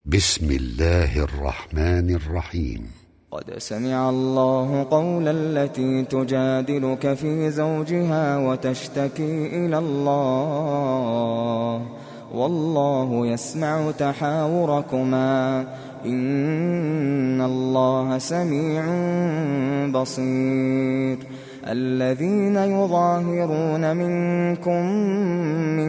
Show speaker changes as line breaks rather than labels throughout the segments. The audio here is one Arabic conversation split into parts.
بسم الله الرحمن الرحيم.
قد سمع الله قول التي تجادلك في زوجها وتشتكي إلى الله والله يسمع تحاوركما إن الله سميع بصير. الذين يظاهرون منكم من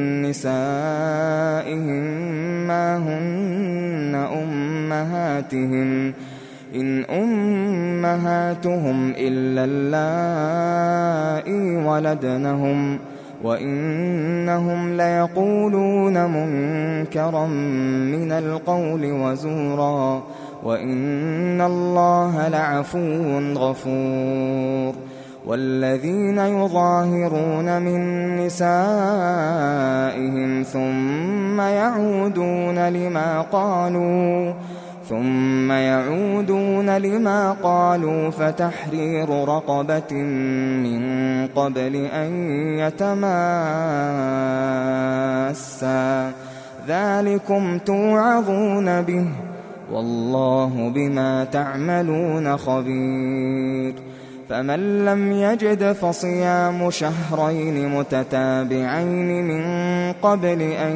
نسائهم ما هن أمهاتهم إن أمهاتهم إلا اللائي ولدنهم وإنهم ليقولون منكرا من القول وزورا وإن الله لعفو غفور. والذين يظاهرون من نسائهم ثم يعودون لما قالوا فتحرير رقبة من قبل أن يتماسا ذلكم توعظون به والله بما تعملون خبير. فمن لم يجد فصيام شهرين متتابعين من قبل أن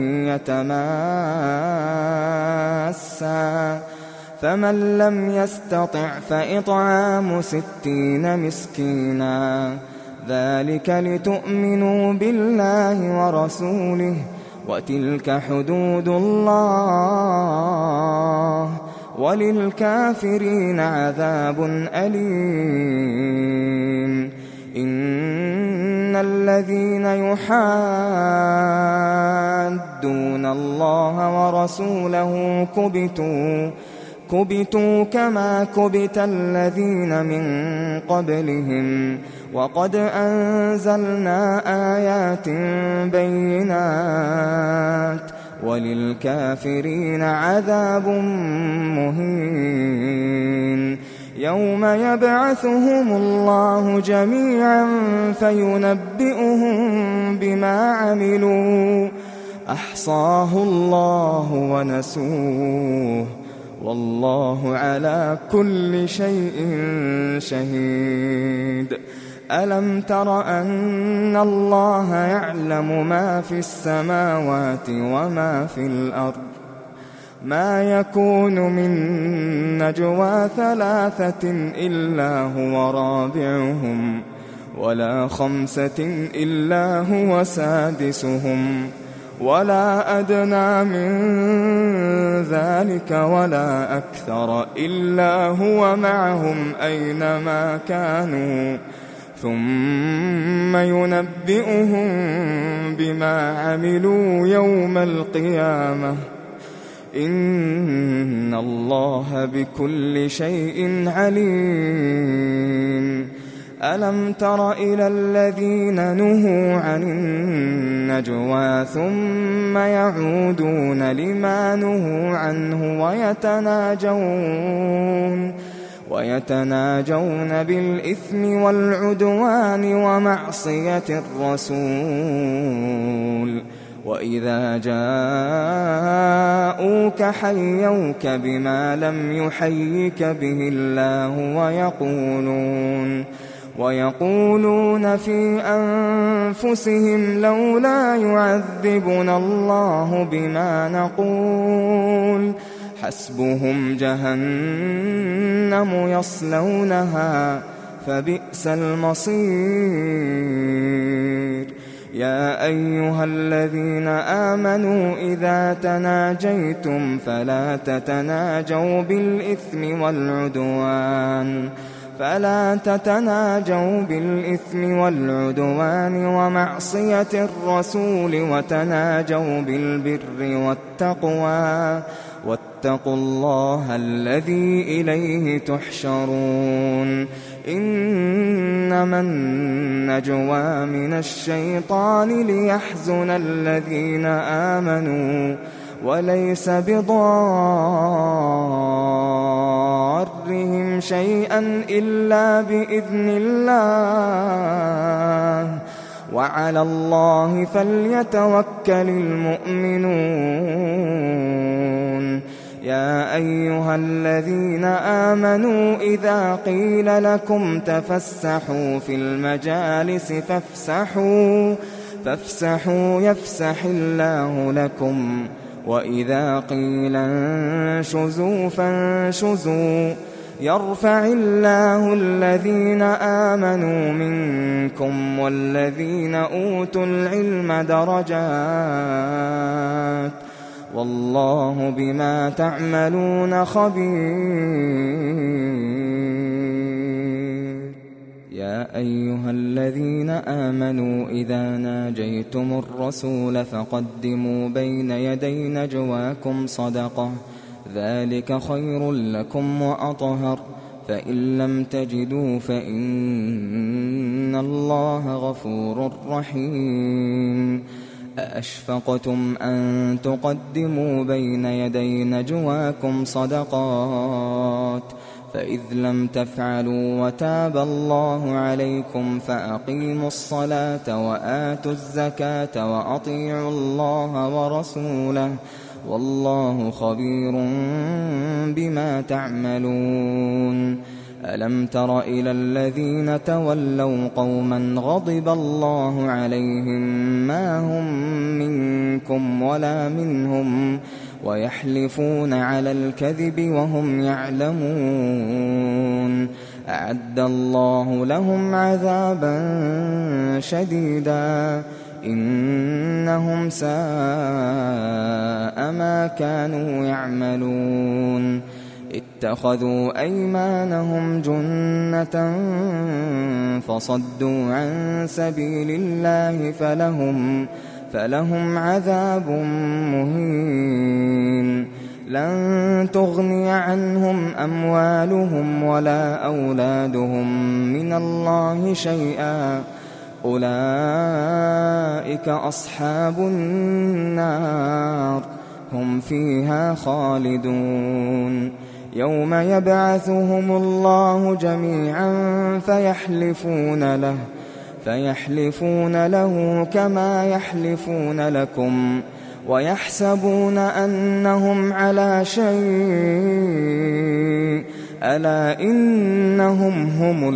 يتماسا فمن لم يستطع فإطعام 60 مسكينا ذلك لتؤمنوا بالله ورسوله وتلك حدود الله وللكافرين عذاب أليم. إن الذين يحادون الله ورسوله كبتوا كما كبت الذين من قبلهم وقد أنزلنا آيات بينات وللكافرين عذاب مهين. يوم يبعثهم الله جميعا فينبئهم بما عملوا أحصاه الله ونسوه والله على كل شيء شهيد. ألم تر أن الله يعلم ما في السماوات وما في الأرض ما يكون من نجوى 3 إلا هو رابعهم ولا 5 إلا هو سادسهم ولا أدنى من ذلك ولا أكثر إلا هو معهم أينما كانوا ثم ينبئهم بما عملوا يوم القيامة إن الله بكل شيء عليم. ألم تر إلى الذين نهوا عن النجوى ثم يعودون لما نهوا عنه ويتناجون بالإثم والعدوان ومعصية الرسول وإذا جاءوك حيوك بما لم يحيك به الله ويقولون في أنفسهم لولا يعذبنا الله بما نقول حسبهم جهنم يصلونها فبئس المصير. يا أيها الذين آمنوا إذا تناجيتم فلا تتناجوا بالإثم والعدوان ومعصية الرسول وتناجوا بالبر والتقوى واتقوا الله الذي إليه تحشرون. إنما النجوى من الشيطان ليحزن الذين آمنوا وليس بضارهم شيئا إلا بإذن الله وعلى الله فليتوكل المؤمنون يا أيها الذين آمنوا إذا قيل لكم تفسحوا في المجالس فافسحوا يفسح الله لكم وإذا قيل انشزوا فانشزوا يرفع الله الذين آمنوا منكم والذين أوتوا العلم درجات والله بما تعملون خبير. يا أيها الذين آمنوا إذا ناجيتم الرسول فقدموا بين يدي نجواكم صدقة ذلك خير لكم وأطهر فإن لم تجدوا فإن الله غفور رحيم. أأشفقتم أن تقدموا بين يدي نجواكم صدقات فإذ لم تفعلوا وتاب الله عليكم فأقيموا الصلاة وآتوا الزكاة وأطيعوا الله ورسوله والله خبير بما تعملون. ألم تر إلى الذين تولوا قوما غضب الله عليهم ما هم منكم ولا منهم ويحلفون على الكذب وهم يعلمون أعد الله لهم عذابا شديدا إنهم ساء ما كانوا يعملون. اتخذوا أيمانهم جنة فصدوا عن سبيل الله فلهم عذاب مهين. لن تغني عنهم أموالهم ولا أولادهم من الله شيئا أولئك أصحاب النار هم فيها خالدون. يوم يبعثهم الله جميعا فيحلفون له كما يحلفون لكم ويحسبون أنهم على شيء ألا إنهم هم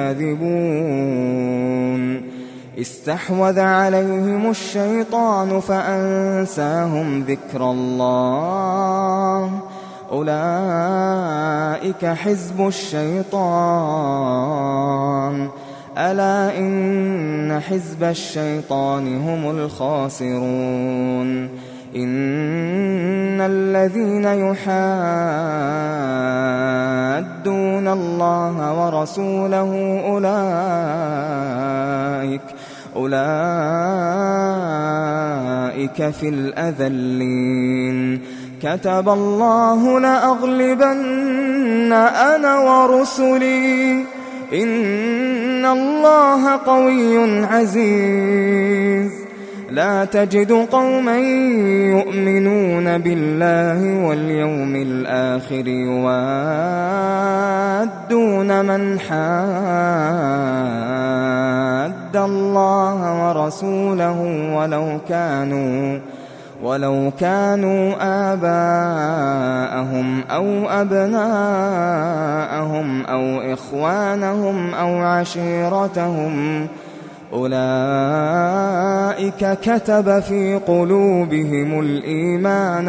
الكاذبون. استحوذ عليهم الشيطان فأنساهم ذكر الله أولئك حزب الشيطان ألا إن حزب الشيطان هم الخاسرون. إن الذين يحادون الله ورسوله أولئك في الأذلين. كتب الله لأغلبن أنا ورسلي إن الله قوي عزيز. لا تجد قوما يؤمنون بالله واليوم الآخر يوادون من حاد الله ورسوله ولو كانوا آباءهم أو أبناءهم أو إخوانهم أو عشيرتهم أولئك كتب في قلوبهم الإيمان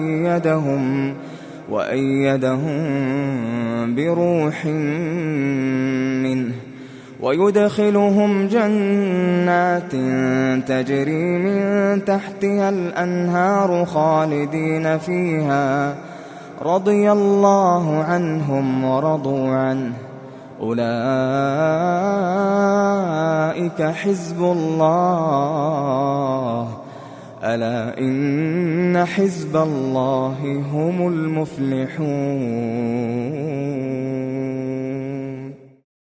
وأيدهم بروح منه ويدخلهم جنات تجري من تحتها الأنهار خالدين فيها رضي الله عنهم ورضوا عنه أولئك حزب الله ألا إن حزب الله هم المفلحون.